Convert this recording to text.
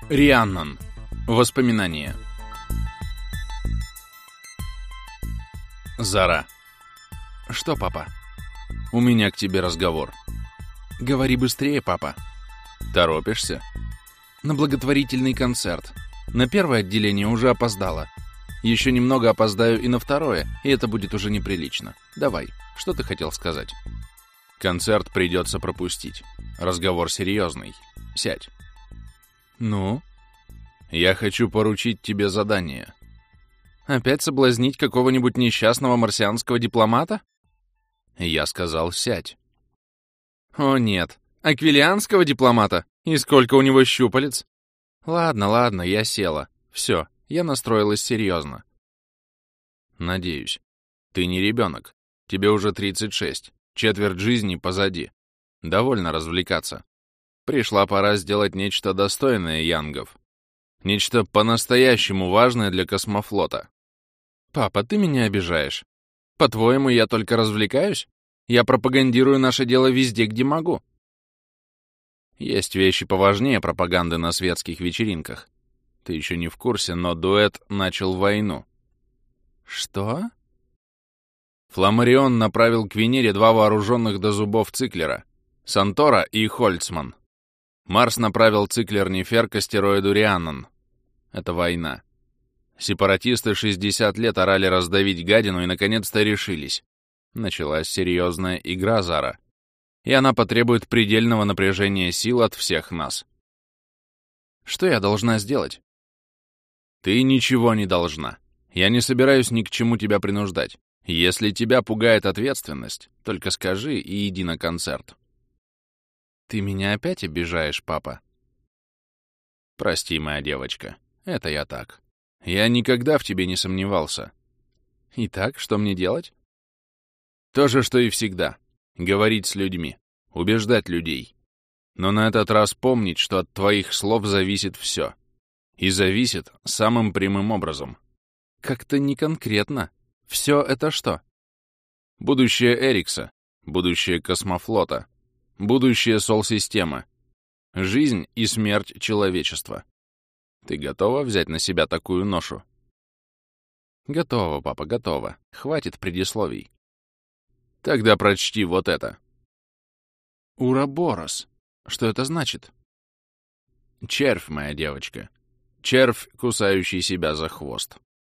Рианнан. Воспоминания. Зара. Что, папа? У меня к тебе разговор. Говори быстрее, папа. Торопишься? На благотворительный концерт. На первое отделение уже опоздала. Еще немного опоздаю и на второе, и это будет уже неприлично. Давай, что ты хотел сказать? Концерт придется пропустить. Разговор серьезный. Сядь. Ну? Я хочу поручить тебе задание. Опять соблазнить какого-нибудь несчастного марсианского дипломата? Я сказал, сядь. О нет, аквилианского дипломата? И сколько у него щупалец? Ладно, я села. Все, я настроилась серьезно. Надеюсь. Ты не ребенок. Тебе уже 36. Четверть жизни позади. Довольно развлекаться. Пришла пора сделать нечто достойное янгов. Нечто по-настоящему важное для космофлота. Папа, ты меня обижаешь. По-твоему, я только развлекаюсь? Я пропагандирую наше дело везде, где могу. Есть вещи поважнее пропаганды на светских вечеринках. Ты еще не в курсе, но дуэт начал войну. Что? Фламарион направил к Венере два вооруженных до зубов циклера — Сантора и Хольцман. Марс направил циклер Нефер к астероиду Рианнан. Это война. Сепаратисты 60 лет орали раздавить гадину и наконец-то решились. Началась серьезная игра, Зара. И она потребует предельного напряжения сил от всех нас. Что я должна сделать? Ты ничего не должна. Я не собираюсь ни к чему тебя принуждать. Если тебя пугает ответственность, только скажи и иди на концерт. Ты меня опять обижаешь, папа? Прости, моя девочка. Это я так. Я никогда в тебе не сомневался. Итак, что мне делать? То же, что и всегда. Говорить с людьми. Убеждать людей. Но на этот раз помнить, что от твоих слов зависит все. И зависит самым прямым образом. Как-то не конкретно. Все это что? Будущее Эрикса. Будущее космофлота. Будущее Сол-системы. Жизнь и смерть человечества. Ты готова взять на себя такую ношу? Готово, папа, готово. Хватит предисловий. Тогда прочти вот это. Ураборос. Что это значит? Червь, моя девочка. Червь, кусающий себя за хвост.